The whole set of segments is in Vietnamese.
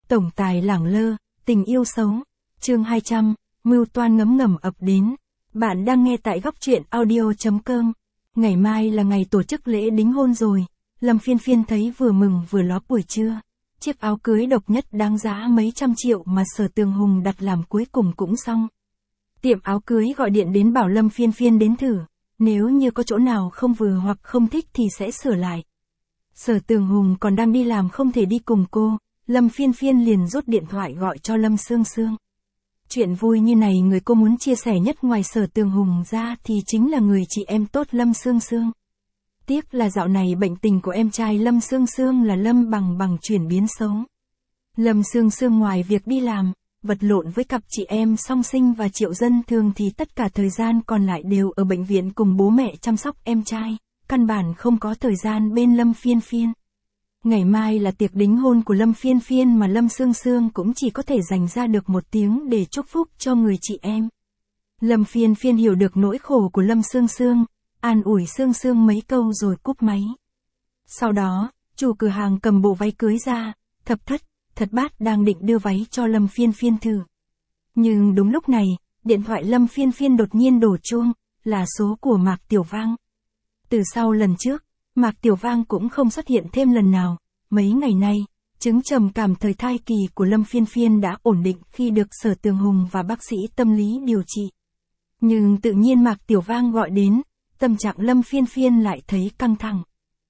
Tổng tài lẳng lơ, tình yêu xấu. Chương 200, mưu toan ngấm ngầm ập đến. Bạn đang nghe tại góc truyện audio.com. Ngày mai là ngày tổ chức lễ đính hôn rồi. Lâm Phiên Phiên thấy vừa mừng vừa lót buổi trưa. Chiếc áo cưới độc nhất đáng giá mấy trăm triệu mà Sở Tường Hùng đặt làm cuối cùng cũng xong. Tiệm áo cưới gọi điện đến bảo Lâm Phiên Phiên đến thử. Nếu như có chỗ nào không vừa hoặc không thích thì sẽ sửa lại. Sở Tường Hùng còn đang đi làm không thể đi cùng cô. Lâm Phiên Phiên liền rút điện thoại gọi cho Lâm Sương Sương. Chuyện vui như này người cô muốn chia sẻ nhất ngoài Sở Tường Hùng ra thì chính là người chị em tốt Lâm Sương Sương. Tiếc là dạo này bệnh tình của em trai Lâm Sương Sương là Lâm Bằng chuyển biến xấu. Lâm Sương Sương ngoài việc đi làm, vật lộn với cặp chị em song sinh và Triệu Dân Thường thì tất cả thời gian còn lại đều ở bệnh viện cùng bố mẹ chăm sóc em trai, căn bản không có thời gian bên Lâm Phiên Phiên. Ngày mai là tiệc đính hôn của Lâm Phiên Phiên mà Lâm Sương Sương cũng chỉ có thể dành ra được một tiếng để chúc phúc cho người chị em. Lâm Phiên Phiên hiểu được nỗi khổ của Lâm Sương Sương, an ủi Sương Sương mấy câu rồi cúp máy. Sau đó, chủ cửa hàng cầm bộ váy cưới ra, Thập Thất, Thật Bát đang định đưa váy cho Lâm Phiên Phiên thử. Nhưng đúng lúc này, điện thoại Lâm Phiên Phiên đột nhiên đổ chuông, là số của Mạc Tiểu Vang. Từ sau lần trước, Mạc Tiểu Vang cũng không xuất hiện thêm lần nào. Mấy ngày nay, chứng trầm cảm thời thai kỳ của Lâm Phiên Phiên đã ổn định khi được Sở Tường Hùng và bác sĩ tâm lý điều trị. Nhưng tự nhiên Mạc Tiểu Vang gọi đến, tâm trạng Lâm Phiên Phiên lại thấy căng thẳng.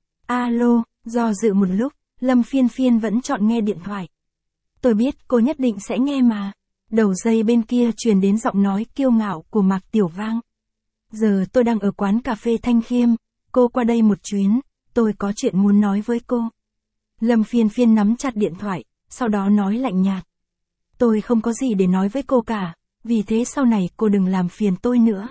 Alo, do dự một lúc, Lâm Phiên Phiên vẫn chọn nghe điện thoại. Tôi biết cô nhất định sẽ nghe mà. Đầu dây bên kia truyền đến giọng nói kiêu ngạo của Mạc Tiểu Vang. Giờ tôi đang ở quán cà phê Thanh Khiêm, cô qua đây một chuyến, tôi có chuyện muốn nói với cô. Lâm Phiên Phiên nắm chặt điện thoại, sau đó nói lạnh nhạt. Tôi không có gì để nói với cô cả, vì thế sau này cô đừng làm phiền tôi nữa.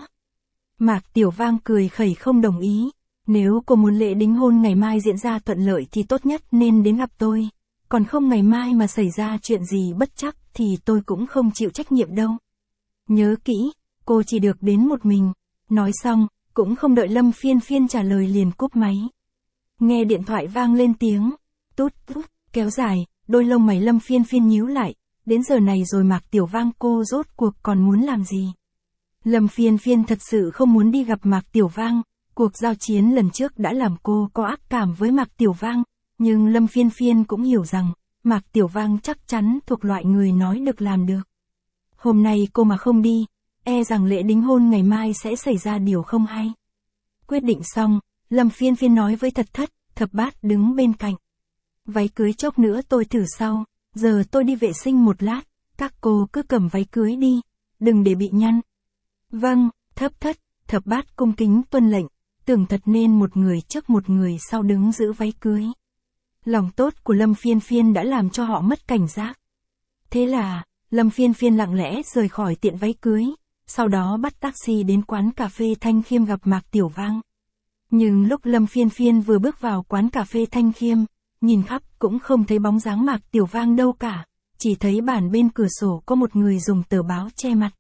Mạc Tiểu Vang cười khẩy không đồng ý. Nếu cô muốn lễ đính hôn ngày mai diễn ra thuận lợi thì tốt nhất nên đến gặp tôi. Còn không ngày mai mà xảy ra chuyện gì bất trắc thì tôi cũng không chịu trách nhiệm đâu. Nhớ kỹ, cô chỉ được đến một mình. Nói xong, cũng không đợi Lâm Phiên Phiên trả lời liền cúp máy. Nghe điện thoại vang lên tiếng tút tút, kéo dài, đôi lông mày Lâm Phiên Phiên nhíu lại. Đến giờ này rồi Mạc Tiểu Vang cô rốt cuộc còn muốn làm gì? Lâm Phiên Phiên thật sự không muốn đi gặp Mạc Tiểu Vang. Cuộc giao chiến lần trước đã làm cô có ác cảm với Mạc Tiểu Vang. Nhưng Lâm Phiên Phiên cũng hiểu rằng, Mạc Tiểu Vang chắc chắn thuộc loại người nói được làm được. Hôm nay cô mà không đi, e rằng lễ đính hôn ngày mai sẽ xảy ra điều không hay. Quyết định xong, Lâm Phiên Phiên nói với Thật Thất, Thập Bát đứng bên cạnh. Váy cưới chốc nữa tôi thử sau, giờ tôi đi vệ sinh một lát, các cô cứ cầm váy cưới đi, đừng để bị nhăn. Vâng, Thập Thất, Thập Bát cung kính tuân lệnh, tưởng thật nên một người trước một người sau đứng giữ váy cưới. Lòng tốt của Lâm Phiên Phiên đã làm cho họ mất cảnh giác. Thế là, Lâm Phiên Phiên lặng lẽ rời khỏi tiệm váy cưới, sau đó bắt taxi đến quán cà phê Thanh Khiêm gặp Mạc Tiểu Vang. Nhưng lúc Lâm Phiên Phiên vừa bước vào quán cà phê Thanh Khiêm, nhìn khắp cũng không thấy bóng dáng Mạc Tiểu Vang đâu cả, chỉ thấy bàn bên cửa sổ có một người dùng tờ báo che mặt.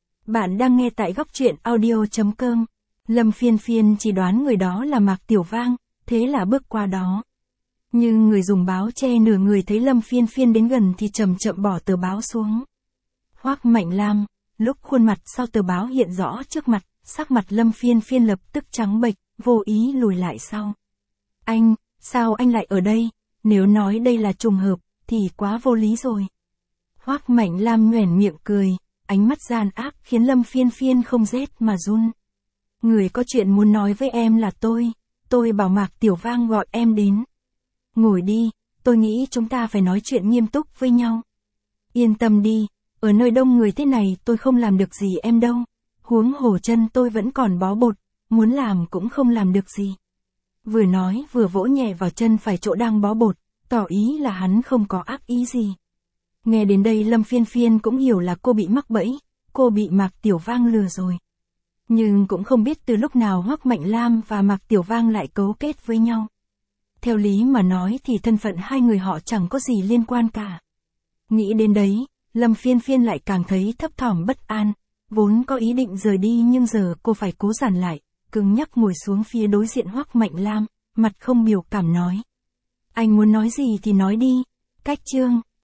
Bạn đang nghe tại góc truyện audio.com. Lâm Phiên Phiên chỉ đoán người đó là Mạc Tiểu Vang, thế là bước qua đó. Nhưng người dùng báo che nửa người thấy Lâm Phiên Phiên đến gần thì chậm chậm bỏ tờ báo xuống. Hoắc Mạnh Lam, lúc khuôn mặt sau tờ báo hiện rõ trước mặt, sắc mặt Lâm Phiên Phiên lập tức trắng bệch, vô ý lùi lại sau. Anh, sao anh lại ở đây? Nếu nói đây là trùng hợp, thì quá vô lý rồi. Hoắc Mạnh Lam nhoẻn miệng cười, ánh mắt gian ác khiến Lâm Phiên Phiên không rét mà run. Người có chuyện muốn nói với em là tôi bảo Mạc Tiểu Vang gọi em đến. Ngồi đi, tôi nghĩ chúng ta phải nói chuyện nghiêm túc với nhau. Yên tâm đi, ở nơi đông người thế này tôi không làm được gì em đâu. Huống hồ chân tôi vẫn còn bó bột, muốn làm cũng không làm được gì. Vừa nói vừa vỗ nhẹ vào chân phải chỗ đang bó bột, tỏ ý là hắn không có ác ý gì. Nghe đến đây Lâm Phiên Phiên cũng hiểu là cô bị mắc bẫy, cô bị Mạc Tiểu Vang lừa rồi. Nhưng cũng không biết từ lúc nào Hoắc Mạnh Lam và Mạc Tiểu Vang lại cấu kết với nhau. Theo lý mà nói thì thân phận hai người họ chẳng có gì liên quan cả. Nghĩ đến đấy, Lâm Phiên Phiên lại càng thấy thấp thỏm bất an, vốn có ý định rời đi nhưng giờ cô phải cố giản lại, cứng nhắc ngồi xuống phía đối diện Hoắc Mạnh Lam, mặt không biểu cảm nói. Anh muốn nói gì thì nói đi, cách chương.